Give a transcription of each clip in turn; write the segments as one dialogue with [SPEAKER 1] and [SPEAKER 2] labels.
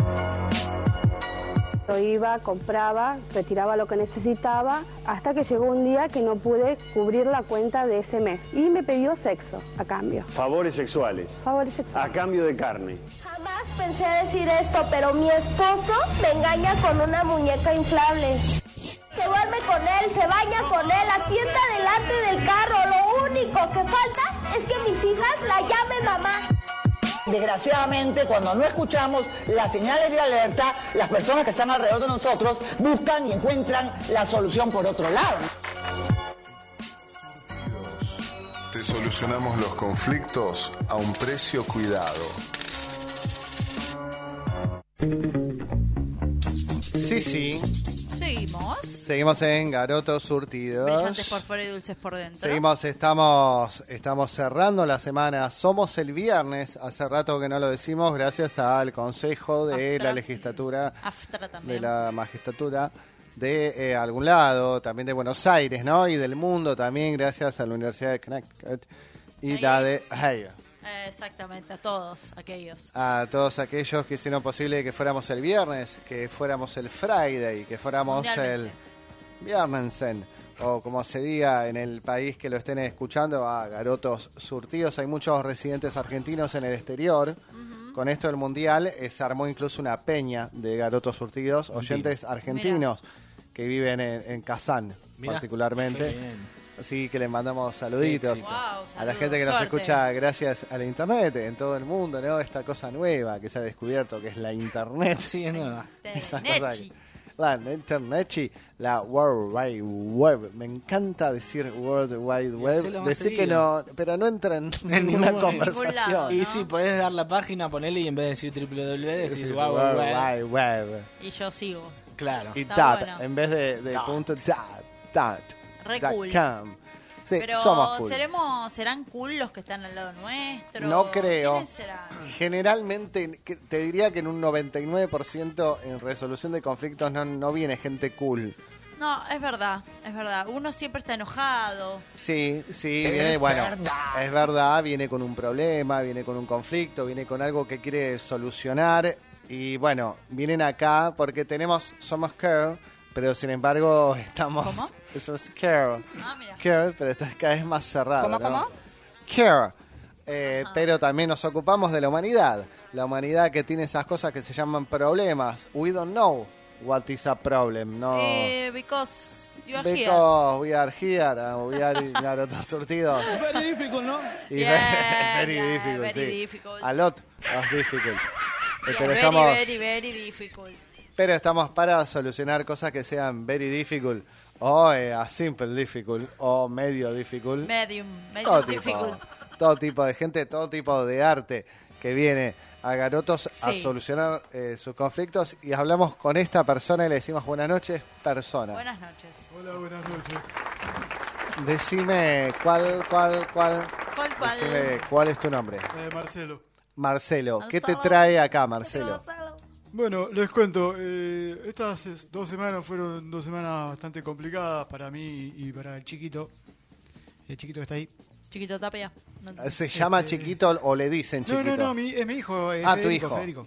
[SPEAKER 1] Yo iba, compraba, retiraba lo que necesitaba, hasta que llegó un día que no pude cubrir la cuenta de ese mes. Y me pidió sexo a cambio.
[SPEAKER 2] Favores sexuales.
[SPEAKER 1] Favores sexuales.
[SPEAKER 2] A cambio de carne.
[SPEAKER 3] Jamás pensé decir esto, pero mi esposo me engaña con una muñeca inflable. Se duerme con él, se baña con él, la sienta delante del carro. Lo único que falta es que mis hijas la llamen mamá.
[SPEAKER 4] Desgraciadamente, cuando no escuchamos las señales de alerta, las personas que están alrededor de nosotros buscan y encuentran la solución por otro lado.
[SPEAKER 5] Te solucionamos los conflictos a un precio cuidado.
[SPEAKER 6] Sí, sí.
[SPEAKER 7] Seguimos
[SPEAKER 6] en Garotos Surtidos.
[SPEAKER 7] Brillantes por fuera y dulces por dentro.
[SPEAKER 6] Estamos cerrando la semana. Somos el viernes, hace rato que no lo decimos, gracias al Consejo de la Legislatura, de la Magistratura, de algún lado, también de Buenos Aires, ¿no? Y del mundo también, gracias a la Universidad de Connecticut y la de Ohio.
[SPEAKER 7] Exactamente, a todos aquellos.
[SPEAKER 6] A todos aquellos que hicieron posible que fuéramos el viernes, que fuéramos el Friday, que fuéramos el Viernesен, o como se diga en el país que lo estén escuchando, a Garotos Surtidos. Hay muchos residentes argentinos en el exterior. Con esto del Mundial se armó incluso una peña de Garotos Surtidos, oyentes argentinos que viven en Kazán, particularmente. Así que les mandamos saluditos a la gente que nos escucha gracias a la internet en todo el mundo, ¿no? Esta cosa nueva que se ha descubierto, que es la internet.
[SPEAKER 8] Sí, es nueva.
[SPEAKER 6] Esa cosa la internet, la World Wide Web. Me encanta decir World Wide Web. Decir que no, pero no entra en ninguna conversación.
[SPEAKER 8] ¿no? Y si podés dar la página, ponele y en vez de decir www, decís World Wide Web.
[SPEAKER 7] Y yo sigo.
[SPEAKER 8] Claro.
[SPEAKER 6] Y dot, en vez de punto dot.
[SPEAKER 7] Re cool.
[SPEAKER 6] Sí,
[SPEAKER 7] pero
[SPEAKER 6] somos cool.
[SPEAKER 7] ¿serán cool los que están al lado nuestro?
[SPEAKER 6] No creo.
[SPEAKER 7] ¿Quiénes serán?
[SPEAKER 6] Generalmente, te diría que en un 99% en resolución de conflictos no viene gente cool.
[SPEAKER 7] No, es verdad. Uno siempre está enojado.
[SPEAKER 6] Sí, viene, bueno, es verdad, viene con un problema, viene con un conflicto, viene con algo que quiere solucionar. Y bueno, vienen acá porque somos care. Pero sin embargo estamos...
[SPEAKER 7] ¿Cómo?
[SPEAKER 6] Eso es care.
[SPEAKER 7] Mira.
[SPEAKER 6] Care, pero esta es cada vez más cerrado.
[SPEAKER 4] ¿Cómo?
[SPEAKER 6] Care. Pero también nos ocupamos de la humanidad. La humanidad que tiene esas cosas que se llaman problemas. We don't know what is a problem. No.
[SPEAKER 7] Because you are
[SPEAKER 6] Because we are here. We are Garotos Surtidos.
[SPEAKER 8] Very difficult, ¿no?
[SPEAKER 6] Very difficult. A lot of difficult. Pero
[SPEAKER 7] very difficult.
[SPEAKER 6] Pero estamos para solucionar cosas que sean very difficult o a simple difficult o medio difficult.
[SPEAKER 7] Medium difficult.
[SPEAKER 6] Todo tipo de gente, todo tipo de arte que viene a Garotos a solucionar sus conflictos. Y hablamos con esta persona y le decimos buenas noches, persona.
[SPEAKER 7] Buenas noches.
[SPEAKER 9] Hola, buenas noches.
[SPEAKER 6] Decime cuál. Decime cuál es tu nombre. Marcelo. ¿Qué te trae acá, Marcelo?
[SPEAKER 9] Bueno, les cuento, estas 2 semanas fueron 2 semanas bastante complicadas para mí y para el chiquito que está ahí.
[SPEAKER 7] Chiquito Tapia.
[SPEAKER 6] ¿Se llama chiquito o le dicen chiquito?
[SPEAKER 9] No, es mi hijo.
[SPEAKER 6] Tu hijo.
[SPEAKER 9] Federico.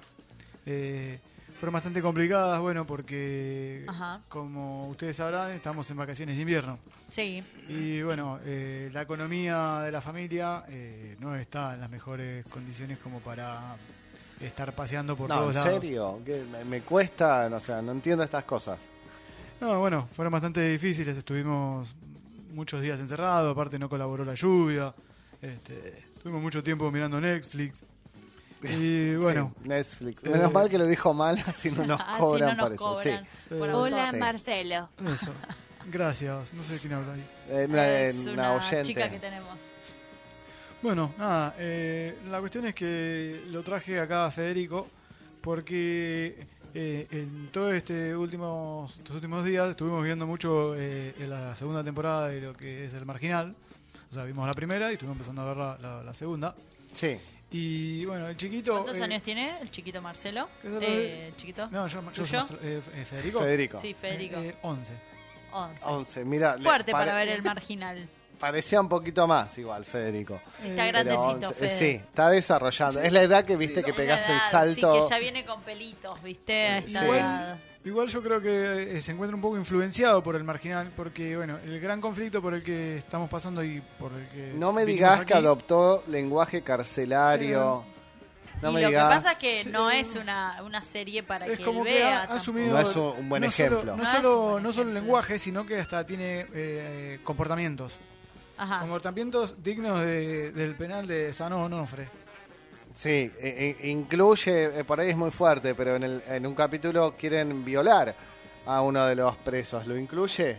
[SPEAKER 9] Fueron bastante complicadas, bueno, porque como ustedes sabrán, estamos en vacaciones de invierno.
[SPEAKER 7] Sí.
[SPEAKER 9] Y bueno, la economía de la familia no está en las mejores condiciones como para estar paseando por todos lados.
[SPEAKER 6] ¿En serio? ¿Qué? Me cuesta, no entiendo estas cosas.
[SPEAKER 9] No, bueno, fueron bastante difíciles, estuvimos muchos días encerrados, aparte no colaboró la lluvia, tuvimos mucho tiempo mirando Netflix. Y bueno,
[SPEAKER 6] sí, Netflix. Menos mal que lo dijo mal, así no nos cobran, parece.
[SPEAKER 7] Cobran.
[SPEAKER 6] Sí.
[SPEAKER 10] Hola, Marcelo.
[SPEAKER 9] Eso. Gracias, no sé quién habla ahí.
[SPEAKER 7] Es una
[SPEAKER 6] oyente.
[SPEAKER 7] chica que tenemos.
[SPEAKER 9] Bueno, nada, la cuestión es que lo traje acá a Federico porque en todos estos últimos días estuvimos viendo mucho en la segunda temporada de lo que es El Marginal. O sea, vimos la primera y estuvimos empezando a ver la segunda.
[SPEAKER 6] Sí.
[SPEAKER 9] Y bueno, el chiquito...
[SPEAKER 7] ¿Cuántos años tiene el chiquito Marcelo? ¿El chiquito?
[SPEAKER 9] No, yo soy
[SPEAKER 6] Federico.
[SPEAKER 7] Sí, Federico.
[SPEAKER 9] 11.
[SPEAKER 6] 11, mira.
[SPEAKER 7] Fuerte para ver El Marginal.
[SPEAKER 6] parecía un poquito más igual, Federico.
[SPEAKER 7] Está grandecito, Fede.
[SPEAKER 6] Sí, está desarrollando. Sí. Es la edad que viste que pegás el salto.
[SPEAKER 7] Sí, que ya viene con pelitos, ¿viste? A esta edad.
[SPEAKER 9] Igual yo creo que se encuentra un poco influenciado por el marginal, porque bueno, el gran conflicto por el que estamos pasando y por el que...
[SPEAKER 6] No me digas que adoptó lenguaje carcelario. No
[SPEAKER 7] y
[SPEAKER 6] me
[SPEAKER 7] lo
[SPEAKER 6] digas.
[SPEAKER 7] que pasa es que no es una serie para
[SPEAKER 9] es
[SPEAKER 7] que
[SPEAKER 9] como
[SPEAKER 7] él
[SPEAKER 9] que
[SPEAKER 7] vea.
[SPEAKER 9] ha asumido,
[SPEAKER 6] no es un buen ejemplo.
[SPEAKER 9] No solo el lenguaje, sino que hasta tiene comportamientos.
[SPEAKER 7] Ajá.
[SPEAKER 9] Comportamientos dignos del penal de San Onofre.
[SPEAKER 6] Sí, incluye, por ahí es muy fuerte, pero en un capítulo quieren violar a uno de los presos. ¿Lo incluye?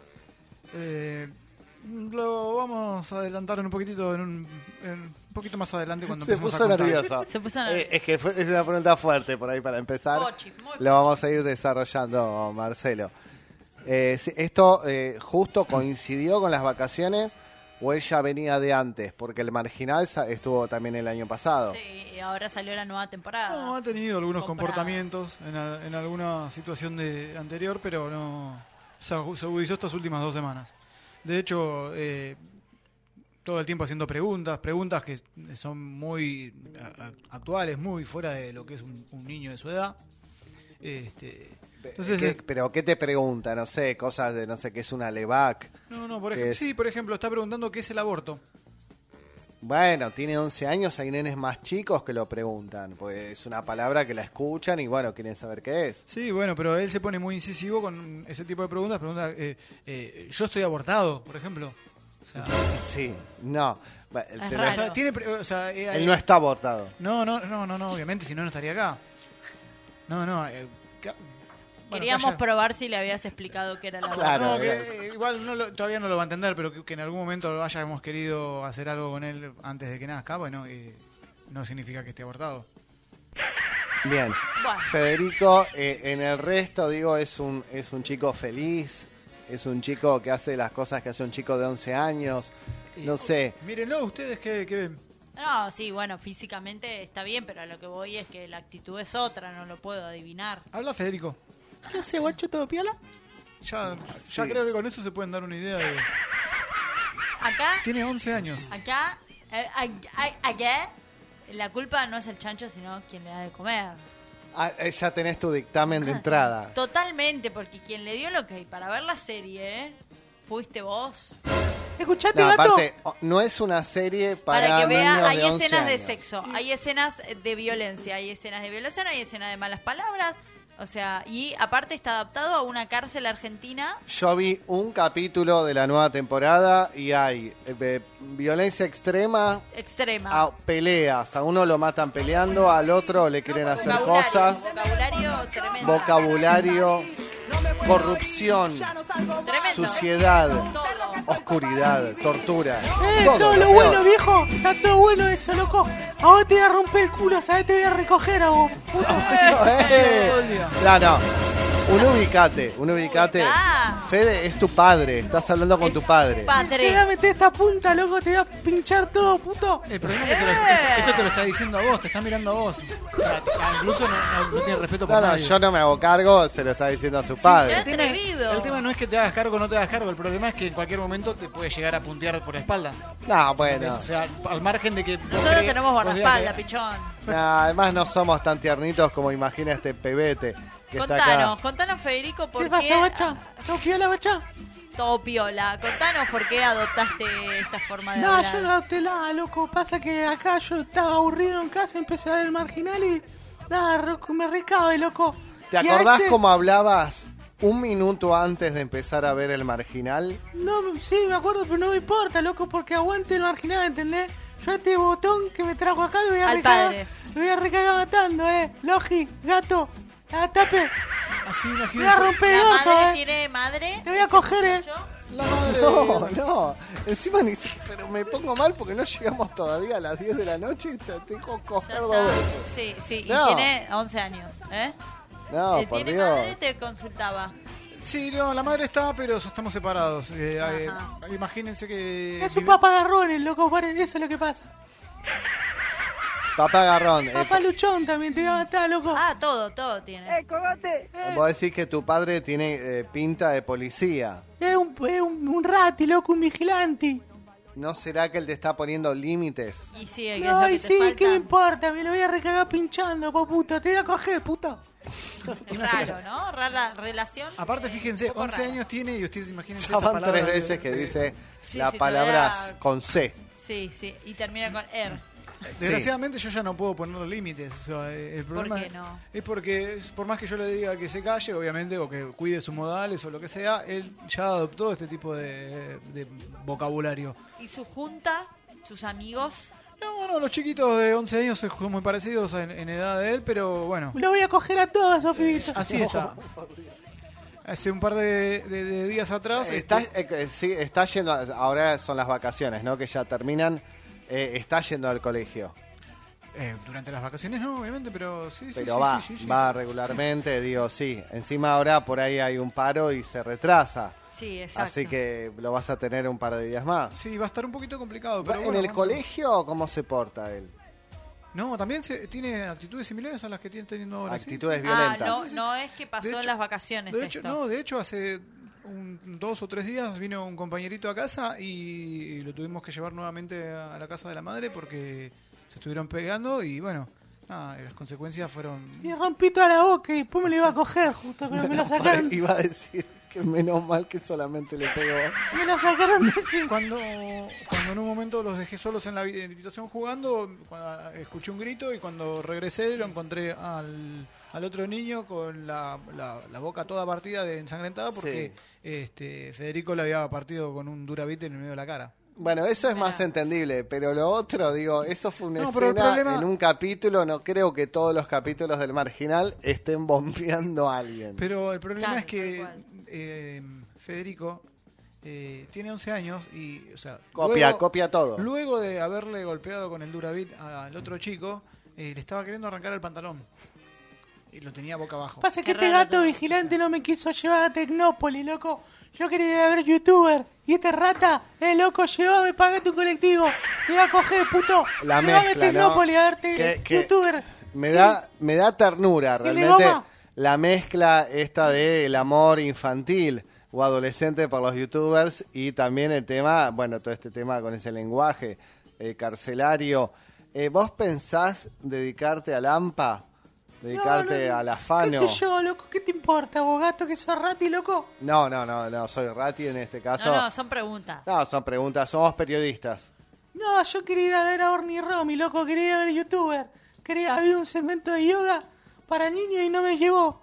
[SPEAKER 9] Lo vamos a adelantar un poquitito, un poquito más adelante cuando empecemos
[SPEAKER 6] Se puso nervioso. Es que es una pregunta fuerte por ahí para empezar. Lo vamos a ir desarrollando, Marcelo. ¿Esto justo coincidió con las vacaciones o ella venía de antes? Porque el marginal estuvo también el año pasado.
[SPEAKER 7] Sí, y ahora salió la nueva temporada.
[SPEAKER 9] No, ha tenido algunos comportamientos en alguna situación anterior, pero no se agudizó estas últimas 2 semanas. De hecho, todo el tiempo haciendo preguntas que son muy actuales, muy fuera de lo que es un niño de su edad. Entonces,
[SPEAKER 6] ¿Pero qué te pregunta? No sé, cosas de, no sé, qué es una LEVAC.
[SPEAKER 9] No, por ejemplo, está preguntando qué es el aborto.
[SPEAKER 6] Bueno, tiene 11 años, hay nenes más chicos que lo preguntan, pues es una palabra que la escuchan y bueno, quieren saber qué es.
[SPEAKER 9] Sí, bueno, pero él se pone muy incisivo con ese tipo de preguntas. Yo estoy abortado, por ejemplo. O sea,
[SPEAKER 6] sí, no.
[SPEAKER 9] Él
[SPEAKER 6] no está abortado.
[SPEAKER 9] No, obviamente, si no estaría acá.
[SPEAKER 7] Queríamos probar si le habías explicado qué era la aborto.
[SPEAKER 6] Claro,
[SPEAKER 9] igual todavía no lo va a entender, pero que en algún momento hayamos querido hacer algo con él antes de que nazca, bueno, no significa que esté abortado.
[SPEAKER 6] Bien. Bueno. Federico, en el resto, digo, es un chico feliz, es un chico que hace las cosas que hace un chico de 11 años, no sé.
[SPEAKER 9] Mírenlo, ustedes, ¿qué ven?
[SPEAKER 7] No, sí, bueno, físicamente está bien, pero a lo que voy es que la actitud es otra, no lo puedo adivinar.
[SPEAKER 9] Habla Federico.
[SPEAKER 8] ¿Qué hace, guacho, todo piola?
[SPEAKER 9] Ya creo que con eso se pueden dar una idea de...
[SPEAKER 7] Acá...
[SPEAKER 9] Tiene 11 años.
[SPEAKER 7] Acá, la culpa no es el chancho, sino quien le da de comer.
[SPEAKER 6] Ya tenés tu dictamen de entrada.
[SPEAKER 7] Totalmente, porque quien le dio lo que hay para ver la serie, fuiste vos.
[SPEAKER 8] Escuchate, gato.
[SPEAKER 6] Aparte, no es una serie para
[SPEAKER 7] que vea, hay
[SPEAKER 6] niños de 11
[SPEAKER 7] escenas
[SPEAKER 6] años.
[SPEAKER 7] de sexo, hay escenas de violencia, hay escenas de violación, hay escenas de malas palabras. O sea, y aparte está adaptado a una cárcel argentina.
[SPEAKER 6] Yo vi un capítulo de la nueva temporada y hay violencia extrema. Peleas. A uno lo matan peleando, al otro le quieren hacer cosas.
[SPEAKER 7] Vocabulario tremendo.
[SPEAKER 6] Vocabulario, corrupción, suciedad, oscuridad, tortura.
[SPEAKER 8] Todo lo bueno, viejo. Está todo bueno eso, loco. A vos te voy a romper el culo, ¿sabes? Te voy a recoger a vos.
[SPEAKER 6] No. Un ubicate. Fede es tu padre, estás hablando con tu padre.
[SPEAKER 8] Te voy a meter esta punta, loco, te voy a pinchar todo, puto.
[SPEAKER 9] El problema es que esto te lo está diciendo a vos, te está mirando a vos. O sea, incluso no tiene respeto por nadie.
[SPEAKER 6] Yo no me hago cargo, se lo está diciendo a su padre.
[SPEAKER 9] El tema no es que te hagas cargo o no te hagas cargo, el problema es que en cualquier momento te puede llegar a puntear por la espalda.
[SPEAKER 6] No, bueno.
[SPEAKER 9] Entonces, o sea, al margen de que...
[SPEAKER 7] Nosotros tenemos guardaespaldas, pichón.
[SPEAKER 6] Además no somos tan tiernitos como imagina este pebete.
[SPEAKER 7] Contanos, Federico, ¿por qué?
[SPEAKER 8] ¿Qué pasa, bacha? ¿Todo piola, bacha?
[SPEAKER 7] Todo piola. Contanos por qué adoptaste esta forma de hablar.
[SPEAKER 8] No, yo no adopté nada, loco. Pasa que acá yo estaba aburrido en casa, empecé a ver el marginal y... Nada, me recabe, loco.
[SPEAKER 6] ¿Te acordás cómo hablabas un minuto antes de empezar a ver el marginal?
[SPEAKER 8] No, sí, me acuerdo, pero no me importa, loco, porque aguante el marginal, ¿entendés? Yo a este botón que me trajo acá lo voy a recagar matando, Logi, gato. Tape.
[SPEAKER 9] Así, imagínense.
[SPEAKER 8] Voy a romper el orto,
[SPEAKER 7] madre tiene madre.
[SPEAKER 8] Te voy a coger,
[SPEAKER 9] La madre.
[SPEAKER 6] No. Encima pero me pongo mal porque no llegamos todavía a las 10 de la noche y te dejo coger 2 veces.
[SPEAKER 7] Sí.
[SPEAKER 6] No.
[SPEAKER 7] Y tiene 11 años,
[SPEAKER 6] No, por
[SPEAKER 7] ¿Tiene
[SPEAKER 6] Dios.
[SPEAKER 7] madre? Te consultaba.
[SPEAKER 9] Sí, no, la madre está, pero estamos separados. Imagínense que...
[SPEAKER 8] Es un papagarrones, loco, eso es lo que pasa.
[SPEAKER 6] Papá Garrón.
[SPEAKER 8] Papá Luchón también te iba a matar, loco.
[SPEAKER 7] Ah, todo tiene.
[SPEAKER 3] Cogote.
[SPEAKER 6] Vos decís que tu padre tiene pinta de policía.
[SPEAKER 8] Es un rati, loco, un vigilante.
[SPEAKER 6] ¿No será que él te está poniendo límites?
[SPEAKER 7] Y sí, que
[SPEAKER 8] No,
[SPEAKER 7] es
[SPEAKER 8] y
[SPEAKER 7] lo que te
[SPEAKER 8] sí,
[SPEAKER 7] falta.
[SPEAKER 8] ¿qué me importa? Me lo voy a recagar pinchando, puta. Te voy a coger, puta.
[SPEAKER 7] Es raro, ¿no? Rara relación.
[SPEAKER 9] Aparte, fíjense,
[SPEAKER 7] un poco
[SPEAKER 9] 11
[SPEAKER 7] rara.
[SPEAKER 9] años tiene y ustedes imagínense
[SPEAKER 6] Ya
[SPEAKER 9] esa
[SPEAKER 6] van
[SPEAKER 9] palabra.
[SPEAKER 6] 3 veces que dice
[SPEAKER 7] Sí,
[SPEAKER 6] la
[SPEAKER 7] sí,
[SPEAKER 6] palabra
[SPEAKER 7] todavía-
[SPEAKER 6] con C.
[SPEAKER 7] Sí, y termina con
[SPEAKER 9] Desgraciadamente yo ya no puedo poner límites. O sea, el problema
[SPEAKER 7] qué no?
[SPEAKER 9] es porque por más que yo le diga que se calle, obviamente, o que cuide sus modales o lo que sea, él ya adoptó este tipo de vocabulario.
[SPEAKER 7] ¿Y su junta? ¿Sus amigos?
[SPEAKER 9] No, bueno, los chiquitos de 11 años son muy parecidos en edad de él, pero bueno,
[SPEAKER 8] Lo voy a coger a todos, esos pibitos.
[SPEAKER 9] así está. Hace un par de días atrás...
[SPEAKER 6] Sí, está yendo, ahora son las vacaciones, ¿no? Que ya terminan. Está yendo al colegio.
[SPEAKER 9] Durante las vacaciones no, obviamente, pero sí,
[SPEAKER 6] Pero
[SPEAKER 9] sí,
[SPEAKER 6] va,
[SPEAKER 9] sí, sí.
[SPEAKER 6] va regularmente, digo, sí. Encima ahora por ahí hay un paro y se retrasa.
[SPEAKER 7] Sí, exacto.
[SPEAKER 6] Así que lo vas a tener un par de días más.
[SPEAKER 9] Sí, va a estar un poquito complicado. Pero
[SPEAKER 6] ¿En
[SPEAKER 9] bueno,
[SPEAKER 6] el
[SPEAKER 9] bueno.
[SPEAKER 6] colegio cómo se porta él?
[SPEAKER 9] No, también tiene actitudes similares a las que tiene teniendo ahora. ¿sí?
[SPEAKER 6] Actitudes
[SPEAKER 7] Ah,
[SPEAKER 6] violentas.
[SPEAKER 7] no es que pasó
[SPEAKER 9] De hecho-
[SPEAKER 7] en las vacaciones
[SPEAKER 9] De hecho,
[SPEAKER 7] esto.
[SPEAKER 9] no, de hecho hace 2 o 3 días vino un compañerito a casa y lo tuvimos que llevar nuevamente a la casa de la madre porque se estuvieron pegando y bueno, nada, las consecuencias fueron...
[SPEAKER 8] Y rompí toda la boca y después me lo iba a coger, justo, pero me lo sacaron.
[SPEAKER 6] Iba a decir que menos mal que solamente le pegó.
[SPEAKER 8] Me lo sacaron de ese.
[SPEAKER 9] Cuando en un momento los dejé solos en la habitación jugando, escuché un grito y cuando regresé lo encontré al otro niño con la boca toda partida de ensangrentada porque Federico le había partido con un Duravit en el medio de la cara.
[SPEAKER 6] Bueno, eso es más entendible, pero lo otro, digo, eso fue una
[SPEAKER 9] No, pero el
[SPEAKER 6] escena
[SPEAKER 9] problema-
[SPEAKER 6] en un capítulo. No creo que todos los capítulos del Marginal estén bombeando a alguien.
[SPEAKER 9] Pero el problema
[SPEAKER 7] Claro,
[SPEAKER 9] es que
[SPEAKER 7] tal cual.
[SPEAKER 9] Federico tiene 11 años y, o sea,
[SPEAKER 6] Copia todo.
[SPEAKER 9] Luego de haberle golpeado con el Duravit al otro chico, le estaba queriendo arrancar el pantalón y lo tenía boca abajo.
[SPEAKER 8] Pasa que
[SPEAKER 7] Qué
[SPEAKER 8] este
[SPEAKER 7] raro
[SPEAKER 8] gato
[SPEAKER 7] todo.
[SPEAKER 8] vigilante no me quiso llevar a Tecnópolis, loco. Yo quería ir a ver youtuber. Y este rata, loco, llévame, paga tu colectivo. Te voy a coger, puto.
[SPEAKER 6] La
[SPEAKER 8] Llévame
[SPEAKER 6] mezcla,
[SPEAKER 8] a Tecnópolis
[SPEAKER 6] ¿no?
[SPEAKER 8] a verte
[SPEAKER 6] Que
[SPEAKER 8] youtuber.
[SPEAKER 6] me da ternura,
[SPEAKER 8] ¿Y le
[SPEAKER 6] realmente,
[SPEAKER 8] goma?
[SPEAKER 6] la mezcla esta de el amor infantil o adolescente por los youtubers y también el tema, bueno, todo este tema con ese lenguaje carcelario. ¿Vos pensás dedicarte al AMPA? ¿Dedicarte al afano?
[SPEAKER 8] ¿Qué sé yo, loco? ¿Qué te importa, vos, gato, que sos rati, loco?
[SPEAKER 6] No, soy Rati en este caso.
[SPEAKER 7] No, son preguntas.
[SPEAKER 6] No, son preguntas, somos periodistas.
[SPEAKER 8] No, yo quería ir a ver a Orny Romy, loco. Quería ir a ver youtuber. Había un segmento de yoga para niños y no me llevó.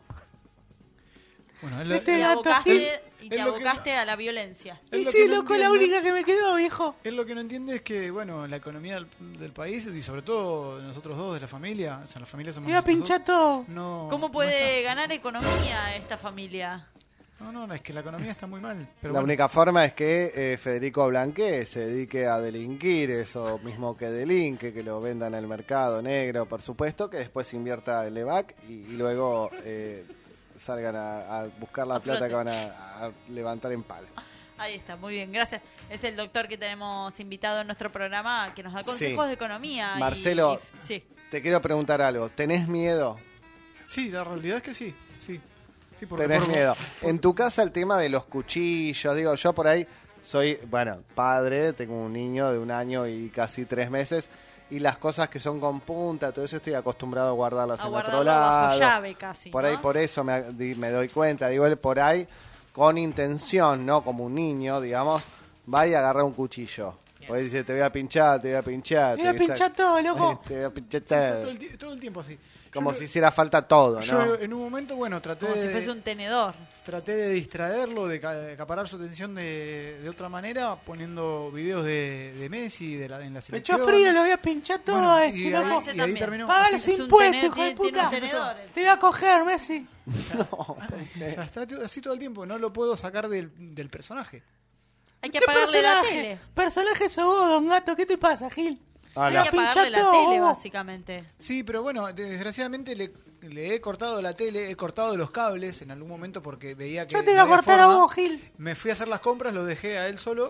[SPEAKER 9] Bueno,
[SPEAKER 8] Este
[SPEAKER 7] Te
[SPEAKER 8] gato
[SPEAKER 7] abocaste, y te
[SPEAKER 9] es lo que-
[SPEAKER 7] abocaste a la violencia.
[SPEAKER 9] Es
[SPEAKER 8] Y
[SPEAKER 9] lo
[SPEAKER 8] sí,
[SPEAKER 9] que no
[SPEAKER 8] loco, la
[SPEAKER 9] entiende.
[SPEAKER 8] única que me quedó, viejo.
[SPEAKER 9] Él lo que no entiende es que, bueno, la economía del país y sobre todo nosotros dos de la familia, o sea, la familia somos
[SPEAKER 8] Me iba a
[SPEAKER 9] nosotros
[SPEAKER 8] pinchar
[SPEAKER 9] dos,
[SPEAKER 8] todo.
[SPEAKER 9] no,
[SPEAKER 7] ¿Cómo
[SPEAKER 9] no
[SPEAKER 7] puede ganar economía esta familia?
[SPEAKER 9] No, es que la economía está muy mal. Pero
[SPEAKER 6] La
[SPEAKER 9] bueno,
[SPEAKER 6] única forma es que Federico Blanqué se dedique a delinquir, eso mismo que delinque, que lo venda en el mercado negro, por supuesto, que después invierta el EVAC y luego salgan a buscar la
[SPEAKER 7] A
[SPEAKER 6] plata
[SPEAKER 7] flote.
[SPEAKER 6] que van a levantar en pala.
[SPEAKER 7] Ahí está, muy bien, gracias. Es el doctor que tenemos invitado en nuestro programa que nos da consejos
[SPEAKER 6] Sí.
[SPEAKER 7] de economía.
[SPEAKER 6] Marcelo,
[SPEAKER 7] Sí.
[SPEAKER 6] te quiero preguntar algo. ¿Tenés miedo?
[SPEAKER 9] sí, la realidad es que sí. Sí, porque
[SPEAKER 6] Tenés miedo. En tu casa el tema de los cuchillos, digo, yo por ahí soy, bueno, padre, tengo un niño de 1 año y casi 3 meses, y las cosas que son con punta, todo eso estoy acostumbrado a guardarlas
[SPEAKER 7] A
[SPEAKER 6] en otro
[SPEAKER 7] guardarlo bajo
[SPEAKER 6] lado.
[SPEAKER 7] llave casi,
[SPEAKER 6] Por
[SPEAKER 7] ¿no?
[SPEAKER 6] ahí, por eso me doy cuenta, digo, él por ahí, con intención, no como un niño, digamos, va y agarra un cuchillo. Pues dice, te voy a pinchar, te voy a pinchar.
[SPEAKER 8] Me voy a pinchar todo, loco.
[SPEAKER 6] Te voy a pinchar
[SPEAKER 9] Sí, está
[SPEAKER 6] todo.
[SPEAKER 9] todo el tiempo así.
[SPEAKER 6] Como
[SPEAKER 9] Yo-
[SPEAKER 6] si hiciera falta todo,
[SPEAKER 9] Yo
[SPEAKER 6] ¿no?
[SPEAKER 9] en un momento, bueno,
[SPEAKER 7] Como si fuese un tenedor.
[SPEAKER 9] traté de distraerlo, de acaparar su atención de otra manera, poniendo videos de Messi en la
[SPEAKER 8] Me
[SPEAKER 9] selección.
[SPEAKER 8] echó frío, lo voy a pinchar todo
[SPEAKER 9] Bueno,
[SPEAKER 8] a
[SPEAKER 9] y
[SPEAKER 8] ese,
[SPEAKER 9] ahí-
[SPEAKER 8] loco.
[SPEAKER 7] Ese
[SPEAKER 9] y ahí
[SPEAKER 7] también.
[SPEAKER 9] terminó.
[SPEAKER 8] Paga
[SPEAKER 9] así.
[SPEAKER 8] los
[SPEAKER 7] Es un
[SPEAKER 8] impuestos,
[SPEAKER 7] tener-
[SPEAKER 8] hijo de
[SPEAKER 7] tiene
[SPEAKER 8] puta.
[SPEAKER 7] un tenedor.
[SPEAKER 8] Te voy a coger, Messi.
[SPEAKER 9] O sea, está así todo el tiempo, no lo puedo sacar del personaje.
[SPEAKER 7] Hay que
[SPEAKER 8] ¿Qué
[SPEAKER 7] apagarle la
[SPEAKER 8] personaje?
[SPEAKER 7] tele.
[SPEAKER 8] Personaje sos vos, don Gato. ¿Qué te pasa, Gil?
[SPEAKER 6] Ah,
[SPEAKER 7] Hay
[SPEAKER 6] la-
[SPEAKER 7] que
[SPEAKER 8] pinchá
[SPEAKER 7] apagarle la
[SPEAKER 8] todo,
[SPEAKER 7] tele,
[SPEAKER 8] vos.
[SPEAKER 7] básicamente.
[SPEAKER 9] Sí, pero bueno, desgraciadamente le he cortado la tele, he cortado los cables en algún momento porque veía que
[SPEAKER 8] Yo te voy
[SPEAKER 9] no
[SPEAKER 8] a
[SPEAKER 9] había
[SPEAKER 8] cortar a
[SPEAKER 9] forma.
[SPEAKER 8] vos, Gil.
[SPEAKER 9] Me fui a hacer las compras, lo dejé a él solo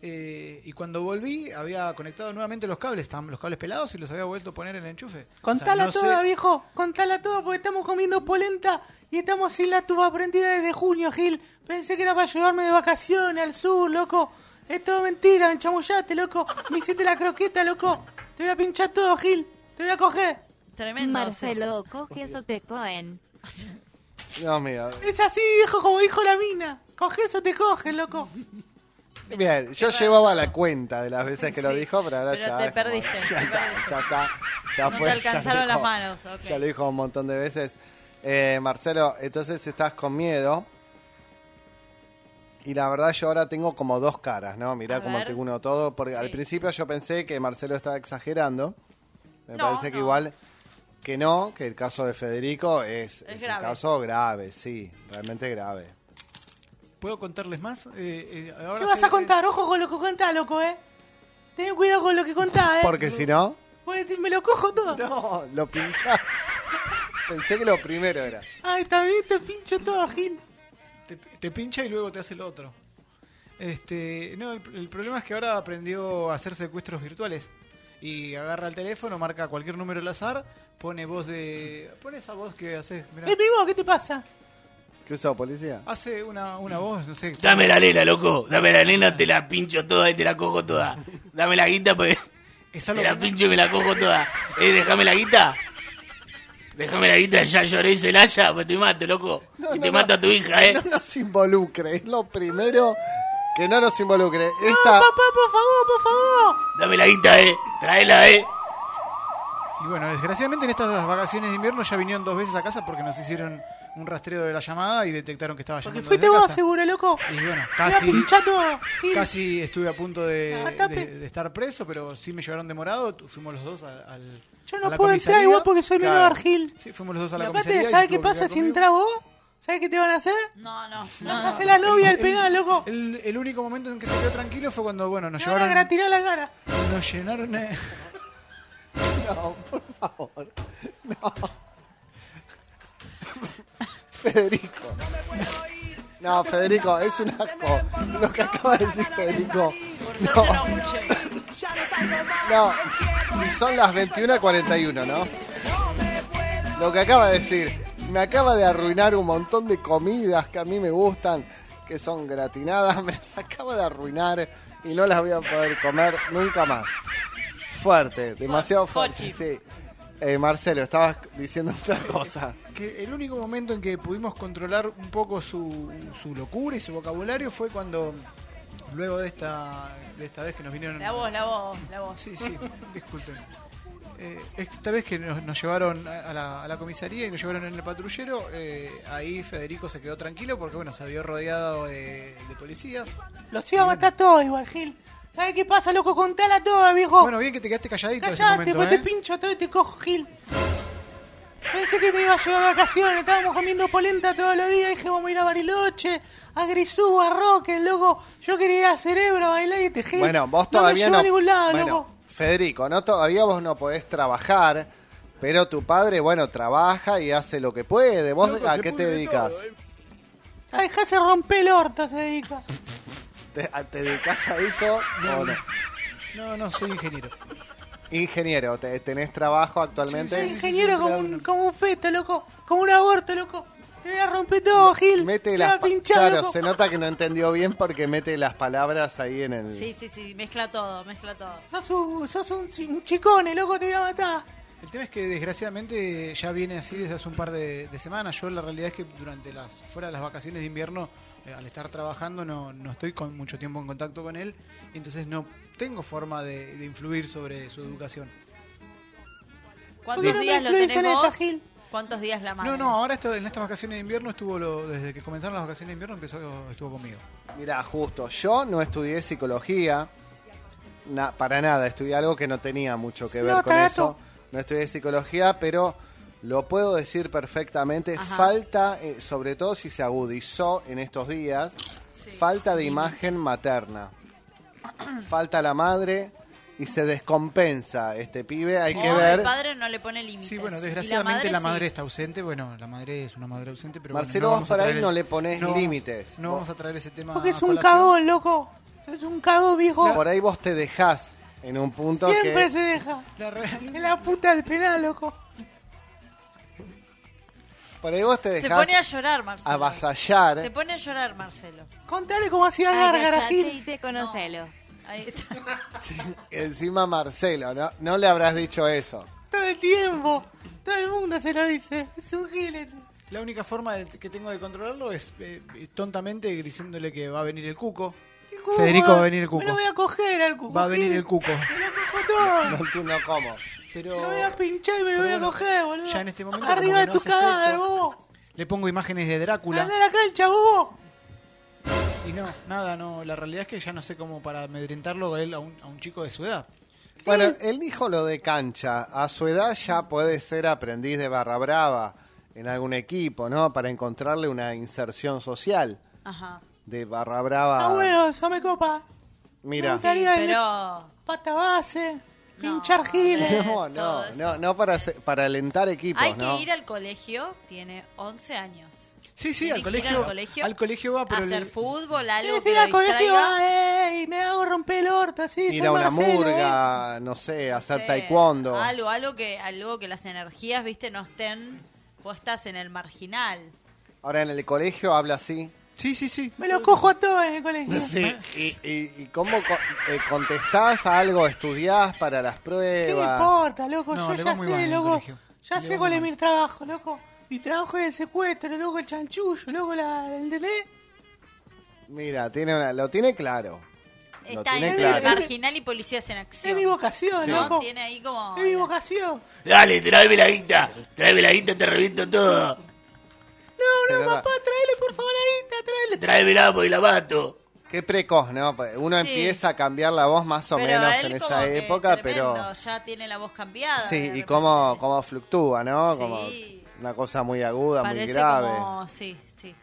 [SPEAKER 9] Y cuando volví, había conectado nuevamente los cables. Estaban los cables pelados y los había vuelto a poner en el enchufe.
[SPEAKER 8] Contala toda, viejo. Contala toda porque estamos comiendo polenta y estamos sin la tuba prendida desde junio, Gil. Pensé que era para llevarme de vacaciones al sur, loco. Es todo mentira, me chamullaste, loco. Me hiciste la croqueta, loco. Te voy a pinchar todo, Gil. Te voy a coger.
[SPEAKER 7] Tremendo.
[SPEAKER 10] Marcelo, coges o te cogen.
[SPEAKER 6] Dios mío.
[SPEAKER 8] Es así, viejo, como dijo la mina. Coges o te cogen, loco.
[SPEAKER 6] Bien, yo llevaba la cuenta de las veces que lo dijo, pero ahora
[SPEAKER 7] Pero
[SPEAKER 6] ya...
[SPEAKER 7] te
[SPEAKER 6] es como-
[SPEAKER 7] perdiste,
[SPEAKER 6] ya
[SPEAKER 7] te
[SPEAKER 6] está,
[SPEAKER 7] perdiste.
[SPEAKER 6] ya está. Ya
[SPEAKER 7] No
[SPEAKER 6] fue,
[SPEAKER 7] te alcanzaron
[SPEAKER 6] ya
[SPEAKER 7] las
[SPEAKER 6] dijo-
[SPEAKER 7] manos, ok.
[SPEAKER 6] Ya lo dijo un montón de veces. Marcelo, entonces estás con miedo. Y la verdad yo ahora tengo como dos caras, ¿no? Mirá
[SPEAKER 7] A
[SPEAKER 6] cómo
[SPEAKER 7] ver.
[SPEAKER 6] tengo uno todo. Porque al
[SPEAKER 7] Sí.
[SPEAKER 6] principio yo pensé que Marcelo estaba exagerando. Me
[SPEAKER 7] No,
[SPEAKER 6] parece que
[SPEAKER 7] no.
[SPEAKER 6] igual que no, que el caso de Federico es un
[SPEAKER 7] grave.
[SPEAKER 6] caso grave, sí, realmente grave.
[SPEAKER 9] ¿Puedo contarles más? Ahora
[SPEAKER 8] ¿Qué vas a contar? Ojo con lo que contás, loco, Ten cuidado con lo que contás,
[SPEAKER 6] Porque si no...
[SPEAKER 8] Porque me lo cojo todo.
[SPEAKER 6] No, lo pinchás. Pensé que lo primero era.
[SPEAKER 8] Ay, también te pincho todo, Gil.
[SPEAKER 9] Te pincha y luego te hace lo otro. No, el problema es que ahora aprendió a hacer secuestros virtuales. Y agarra el teléfono, marca cualquier número al azar, pone esa voz que haces. Mirá.
[SPEAKER 8] Vivo, ¿qué te pasa?
[SPEAKER 6] ¿Qué sos, policía?
[SPEAKER 9] Hace una voz, no sé.
[SPEAKER 11] Dame la nena, loco. Dame la nena, te la pincho toda y te la cojo toda. Dame la guita, pues. Te la pincho y me la cojo toda. Déjame la guita. Déjame la guita, ya lloré y Celaya, pues te mato, loco. Y te mato a tu hija,
[SPEAKER 6] No nos involucre, es lo primero que no nos involucre.
[SPEAKER 8] No, papá, por favor.
[SPEAKER 11] Dame la guita, Traela,
[SPEAKER 9] Y bueno, desgraciadamente en estas vacaciones de invierno ya vinieron 2 veces a casa porque nos hicieron un rastreo de la llamada y detectaron que estaba
[SPEAKER 8] Porque
[SPEAKER 9] llamando
[SPEAKER 8] fuiste
[SPEAKER 9] desde
[SPEAKER 8] vos,
[SPEAKER 9] casa.
[SPEAKER 8] seguro, loco.
[SPEAKER 9] Y bueno,
[SPEAKER 8] Te voy a pinchar todo, Gil.
[SPEAKER 9] casi estuve a punto
[SPEAKER 8] Matate.
[SPEAKER 9] de estar preso, pero sí me llevaron demorado. Fuimos los dos
[SPEAKER 8] Yo
[SPEAKER 9] a
[SPEAKER 8] no
[SPEAKER 9] la
[SPEAKER 8] puedo
[SPEAKER 9] comisaría.
[SPEAKER 8] entrar igual porque soy menor, Gil.
[SPEAKER 9] Sí, fuimos los dos a la
[SPEAKER 8] Y
[SPEAKER 9] comisaría.
[SPEAKER 8] aparte,
[SPEAKER 9] y
[SPEAKER 8] ¿sabes
[SPEAKER 9] se
[SPEAKER 8] qué
[SPEAKER 9] tuvo que
[SPEAKER 8] pasa
[SPEAKER 9] quedar
[SPEAKER 8] si
[SPEAKER 9] conmigo.
[SPEAKER 8] entras vos? ¿Sabes qué te van a hacer?
[SPEAKER 7] No.
[SPEAKER 8] Vas a hacer la novia del penal, loco.
[SPEAKER 9] El único momento en que se quedó tranquilo fue cuando, bueno, nos
[SPEAKER 8] Me van a
[SPEAKER 9] llevaron...
[SPEAKER 8] gratinar la cara.
[SPEAKER 9] Nos llenaron...
[SPEAKER 6] No, por favor. No. Federico. No, Federico, es un asco. Lo que acaba de decir Federico. No, y son las 21:41, ¿no? Lo que acaba de decir. Me acaba de arruinar un montón de comidas que a mí me gustan, que son gratinadas. Me las acaba de arruinar y no las voy a poder comer nunca más. Fuerte, demasiado fuerte, sí. Marcelo, estabas diciendo otra cosa.
[SPEAKER 9] Que el único momento en que pudimos controlar un poco su locura y su vocabulario fue cuando, luego de esta vez que nos vinieron...
[SPEAKER 7] La voz.
[SPEAKER 9] Sí, disculpen. Esta vez que nos llevaron a la comisaría y nos llevaron en el patrullero, ahí Federico se quedó tranquilo porque, bueno, se había rodeado de policías.
[SPEAKER 8] Los iba a matar todos igual, Gil. ¿Sabes qué pasa, loco? Contala toda, viejo.
[SPEAKER 9] Bueno, bien que te quedaste calladito en ese
[SPEAKER 8] Callate,
[SPEAKER 9] momento,
[SPEAKER 8] pues te pincho todo y te cojo, Gil. Pensé que me iba a llevar de vacaciones. Estábamos comiendo polenta todos los días. Dije, vamos a ir a Bariloche, a Grisú, a Roque, loco. Yo quería ir a Cerebro a bailar y te Gil.
[SPEAKER 6] Bueno, vos
[SPEAKER 8] no
[SPEAKER 6] todavía
[SPEAKER 8] me llevó
[SPEAKER 6] no.
[SPEAKER 8] a ningún lado,
[SPEAKER 6] Bueno,
[SPEAKER 8] loco.
[SPEAKER 6] Federico, todavía vos no podés trabajar, pero tu padre, bueno, trabaja y hace lo que puede. ¿Vos
[SPEAKER 9] Loco,
[SPEAKER 6] a
[SPEAKER 9] se
[SPEAKER 6] qué te
[SPEAKER 9] pudre
[SPEAKER 6] dedicas?
[SPEAKER 9] todo,
[SPEAKER 8] A dejarse romper el orto se dedica.
[SPEAKER 6] ¿Te dedicas a eso o no?
[SPEAKER 9] No, soy ingeniero.
[SPEAKER 6] Ingeniero, ¿tenés trabajo actualmente?
[SPEAKER 8] Soy ingeniero como un feto, loco. Como un aborto, loco. Te voy a romper todo, Gil.
[SPEAKER 6] Mete
[SPEAKER 8] Te
[SPEAKER 6] las
[SPEAKER 8] voy a pinchar,
[SPEAKER 6] claro,
[SPEAKER 8] loco.
[SPEAKER 6] se nota que no entendió bien porque mete las palabras ahí en el...
[SPEAKER 7] Sí, mezcla todo.
[SPEAKER 8] Sos un chicone, loco, te voy a matar.
[SPEAKER 9] El tema es que desgraciadamente ya viene así desde hace un par de semanas. Yo la realidad es que fuera de las vacaciones de invierno, al estar trabajando no estoy con mucho tiempo en contacto con él, y entonces no tengo forma de influir sobre su educación.
[SPEAKER 7] ¿Cuántos días lo tenés vos? ¿Cuántos días la madre?
[SPEAKER 9] No, ahora en estas vacaciones de invierno desde que comenzaron las vacaciones de invierno estuvo conmigo.
[SPEAKER 6] Mirá, justo, yo no estudié psicología, para nada, estudié algo que no tenía mucho que ver con eso. No estudié psicología, pero lo puedo decir perfectamente.
[SPEAKER 7] Ajá.
[SPEAKER 6] Falta, sobre todo si se agudizó en estos días, falta de imagen materna. Falta la madre y se descompensa este pibe. Hay que ver.
[SPEAKER 7] El padre no le pone límites.
[SPEAKER 9] Sí, bueno, desgraciadamente la madre
[SPEAKER 7] sí.
[SPEAKER 9] está ausente. Bueno, la madre es una madre ausente, pero
[SPEAKER 6] Marcelo,
[SPEAKER 9] bueno,
[SPEAKER 6] vos por ahí no le ponés límites.
[SPEAKER 9] No vamos a traer ese tema.
[SPEAKER 8] Porque es
[SPEAKER 9] a
[SPEAKER 8] un
[SPEAKER 9] colación.
[SPEAKER 8] cagón, loco. Sos un cago, viejo.
[SPEAKER 6] Por ahí vos te dejás en un punto
[SPEAKER 8] Siempre
[SPEAKER 6] que...
[SPEAKER 8] se deja. En la puta del penal, loco.
[SPEAKER 6] Por ahí vos te
[SPEAKER 7] Se
[SPEAKER 6] dejás
[SPEAKER 7] pone a llorar, Marcelo.
[SPEAKER 6] avasallar.
[SPEAKER 7] Se pone a llorar, Marcelo.
[SPEAKER 8] Contale cómo hacía Gárgara,
[SPEAKER 10] Agachate
[SPEAKER 8] Gil.
[SPEAKER 10] y te conocelo.
[SPEAKER 7] Ahí está.
[SPEAKER 6] Encima Marcelo, no le habrás dicho eso.
[SPEAKER 8] Todo el tiempo. Todo el mundo se lo dice. Es un gil.
[SPEAKER 9] La única forma que tengo de controlarlo es tontamente diciéndole que va a venir el cuco.
[SPEAKER 8] Cuco,
[SPEAKER 9] Federico va a venir el cuco.
[SPEAKER 8] Me lo voy a coger al cuco.
[SPEAKER 9] Va a venir
[SPEAKER 8] Gil.
[SPEAKER 9] el cuco.
[SPEAKER 8] Me lo cojo todo.
[SPEAKER 6] No entiendo cómo.
[SPEAKER 9] Pero
[SPEAKER 8] Me lo voy a pinchar y me lo voy a coger, boludo.
[SPEAKER 9] ya en este momento
[SPEAKER 8] Arriba
[SPEAKER 9] como
[SPEAKER 8] de
[SPEAKER 9] que
[SPEAKER 8] tu
[SPEAKER 9] no hace
[SPEAKER 8] cadáver,
[SPEAKER 9] efecto.
[SPEAKER 8] bobo.
[SPEAKER 9] Le pongo imágenes de Drácula.
[SPEAKER 8] Anda a la cancha, bobo.
[SPEAKER 9] Y no, la realidad es que ya no sé cómo para amedrentarlo a él, a un chico de su edad.
[SPEAKER 6] Bueno, él dijo lo de cancha. A su edad ya puede ser aprendiz de barra brava en algún equipo, ¿no? Para encontrarle una inserción social
[SPEAKER 7] Ajá.
[SPEAKER 6] de barra brava.
[SPEAKER 8] Ah, bueno, eso me copa.
[SPEAKER 6] Mira.
[SPEAKER 8] Me gustaría
[SPEAKER 7] Pero...
[SPEAKER 8] pata base, hinchar giles.
[SPEAKER 6] No para alentar equipos,
[SPEAKER 7] Hay
[SPEAKER 6] ¿no?
[SPEAKER 7] que ir al colegio, tiene 11 años.
[SPEAKER 9] Sí,
[SPEAKER 7] Tiene
[SPEAKER 9] al
[SPEAKER 7] que ir
[SPEAKER 9] colegio. Al colegio va, pero
[SPEAKER 7] hacer fútbol, algo
[SPEAKER 8] Sí,
[SPEAKER 7] que
[SPEAKER 8] al
[SPEAKER 7] lo
[SPEAKER 8] colegio
[SPEAKER 7] distraiga.
[SPEAKER 8] va, me hago romper el orto, así.
[SPEAKER 6] Ir
[SPEAKER 8] soy
[SPEAKER 6] a una
[SPEAKER 8] Marcelo,
[SPEAKER 6] murga, no sé, hacer
[SPEAKER 7] Sí,
[SPEAKER 6] taekwondo.
[SPEAKER 7] Algo que las energías, viste, no estén puestas en el marginal.
[SPEAKER 6] Ahora en el colegio habla así.
[SPEAKER 9] Sí.
[SPEAKER 8] Me lo cojo a todo en el colegio.
[SPEAKER 6] Sí. ¿Y cómo contestás a algo? ¿Estudiás para las
[SPEAKER 8] ¿Qué me
[SPEAKER 6] pruebas?
[SPEAKER 8] importa, loco?
[SPEAKER 9] No,
[SPEAKER 8] Yo
[SPEAKER 9] le
[SPEAKER 8] ya
[SPEAKER 9] va muy mal
[SPEAKER 8] sé,
[SPEAKER 9] en el
[SPEAKER 8] loco.
[SPEAKER 9] colegio.
[SPEAKER 8] Ya
[SPEAKER 9] Le
[SPEAKER 8] sé
[SPEAKER 9] va
[SPEAKER 8] cuál
[SPEAKER 9] muy
[SPEAKER 8] es
[SPEAKER 9] mal.
[SPEAKER 8] mi trabajo, loco. Mi trabajo es el secuestro, loco, el chanchullo, loco, ¿entendés?
[SPEAKER 6] Mira, lo tiene claro. Lo
[SPEAKER 7] Está
[SPEAKER 6] tiene
[SPEAKER 7] entre
[SPEAKER 6] claro.
[SPEAKER 7] marginal y policías en acción.
[SPEAKER 8] Es mi vocación,
[SPEAKER 6] Sí.
[SPEAKER 7] ¿No?
[SPEAKER 8] loco.
[SPEAKER 7] Tiene ahí como...
[SPEAKER 8] Es mi vocación.
[SPEAKER 11] Dale, tráeme la guita, te reviento todo.
[SPEAKER 6] Se nota.
[SPEAKER 8] Papá, tráele por favor la guita, tráele.
[SPEAKER 11] Tráemela porque la mato.
[SPEAKER 6] Qué precoz, ¿no? Uno
[SPEAKER 7] Sí.
[SPEAKER 6] empieza a cambiar la voz más o
[SPEAKER 7] Pero
[SPEAKER 6] menos
[SPEAKER 7] él
[SPEAKER 6] en
[SPEAKER 7] como
[SPEAKER 6] esa
[SPEAKER 7] que
[SPEAKER 6] época,
[SPEAKER 7] tremendo,
[SPEAKER 6] pero...
[SPEAKER 7] ya tiene la voz cambiada.
[SPEAKER 6] Sí,
[SPEAKER 7] de
[SPEAKER 6] y cómo
[SPEAKER 7] repente.
[SPEAKER 6] fluctúa, ¿no?
[SPEAKER 7] Sí.
[SPEAKER 6] Como una cosa muy aguda, muy
[SPEAKER 7] Parece
[SPEAKER 6] grave.
[SPEAKER 7] como... Sí.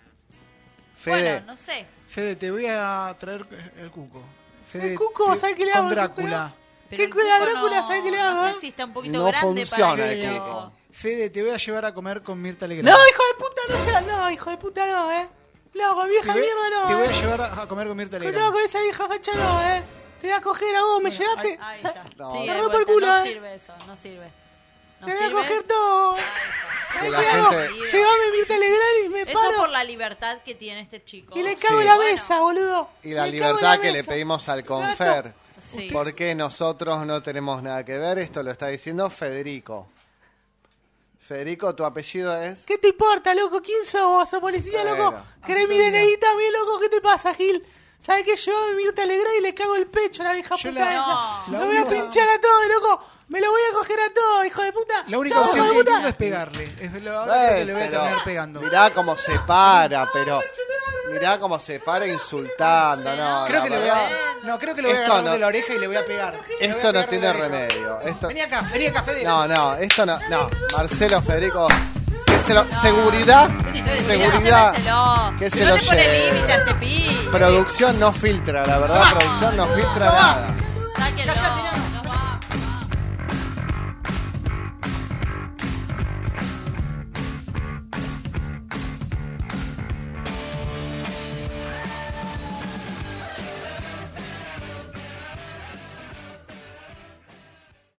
[SPEAKER 6] Fede,
[SPEAKER 7] Bueno, no sé.
[SPEAKER 9] Fede, te voy a traer el cuco. Fede,
[SPEAKER 8] El cuco, ¿sabes qué le hago?
[SPEAKER 9] Con Drácula.
[SPEAKER 7] Pero el
[SPEAKER 8] con la
[SPEAKER 7] cuco
[SPEAKER 8] Drácula, ¿sabes qué le hago?
[SPEAKER 7] No sé si está un poquito
[SPEAKER 6] No
[SPEAKER 7] grande
[SPEAKER 6] funciona
[SPEAKER 7] para
[SPEAKER 6] el
[SPEAKER 7] que
[SPEAKER 6] cuco.
[SPEAKER 7] lo-
[SPEAKER 9] Fede, te voy a llevar a comer con Mirta Legrand.
[SPEAKER 8] No, hijo de puta, no seas. No, hijo de puta, no, Loco, vieja
[SPEAKER 9] Te
[SPEAKER 8] mierda, no.
[SPEAKER 9] Te voy a llevar a comer con Mirta Legrand.
[SPEAKER 8] No, con esa vieja facha no, Te voy a coger a vos, me llevaste.
[SPEAKER 7] Ahí está.
[SPEAKER 6] No.
[SPEAKER 7] Sí,
[SPEAKER 8] Te
[SPEAKER 7] de
[SPEAKER 8] rompo el
[SPEAKER 7] vuelta,
[SPEAKER 8] culo,
[SPEAKER 7] no sirve eso, no sirve. No
[SPEAKER 8] Te voy a
[SPEAKER 7] sirve.
[SPEAKER 8] coger todo.
[SPEAKER 6] que la
[SPEAKER 8] ¿Qué hago?
[SPEAKER 6] gente...
[SPEAKER 8] Llegame Mirta Legrand y me
[SPEAKER 7] Eso
[SPEAKER 8] paro.
[SPEAKER 7] por la libertad que tiene este chico.
[SPEAKER 8] Y le cago
[SPEAKER 6] Sí.
[SPEAKER 8] la
[SPEAKER 7] Bueno.
[SPEAKER 8] mesa, boludo.
[SPEAKER 6] Y la
[SPEAKER 8] Le cago
[SPEAKER 6] libertad
[SPEAKER 8] la
[SPEAKER 6] que le
[SPEAKER 8] mesa.
[SPEAKER 6] pedimos al Confer.
[SPEAKER 7] Sí.
[SPEAKER 6] Porque nosotros no tenemos nada que ver. Esto lo está diciendo Federico. Federico, tu apellido es...
[SPEAKER 8] ¿Qué te importa, loco? ¿Quién sos vos? ¿Sos policía,
[SPEAKER 6] Bueno,
[SPEAKER 8] loco? ¿Querés mi DNI también, loco? ¿Qué te pasa, Gil? ¿Sabes que yo me Mirta Legrand y le cago el pecho a la vieja
[SPEAKER 9] Yo
[SPEAKER 8] puta
[SPEAKER 9] la-
[SPEAKER 8] esa?
[SPEAKER 9] la
[SPEAKER 8] Lo voy a
[SPEAKER 9] única-
[SPEAKER 8] pinchar a todo, loco. Me lo voy a coger a todo, hijo de puta.
[SPEAKER 9] La única
[SPEAKER 8] Chau,
[SPEAKER 9] opción
[SPEAKER 8] hijo
[SPEAKER 9] que
[SPEAKER 8] de puta.
[SPEAKER 9] tengo es pegarle. Ahora creo que le voy a terminar pegando.
[SPEAKER 6] Mirá cómo se para, pero... Mirá cómo se para insultando, ¿no?
[SPEAKER 9] Creo
[SPEAKER 6] la
[SPEAKER 9] que le voy
[SPEAKER 6] verdad.
[SPEAKER 9] a... No, creo que le voy a
[SPEAKER 6] Esto
[SPEAKER 9] agarrar
[SPEAKER 6] no-
[SPEAKER 9] de la oreja y le voy a pegar. Le voy a
[SPEAKER 6] Esto no
[SPEAKER 9] pegar de
[SPEAKER 6] tiene
[SPEAKER 9] la oreja.
[SPEAKER 6] remedio. Esto...
[SPEAKER 9] Vení acá, Fede.
[SPEAKER 6] No, esto no. Marcelo, Federico, que se lo... Seguridad, seguridad, que se
[SPEAKER 7] no
[SPEAKER 6] lo
[SPEAKER 7] le pone
[SPEAKER 6] lleve.
[SPEAKER 7] límite a este pibe.
[SPEAKER 6] Producción no filtra, la verdad, producción no filtra nada.
[SPEAKER 7] Sáquenlo.
[SPEAKER 9] Cállate, no.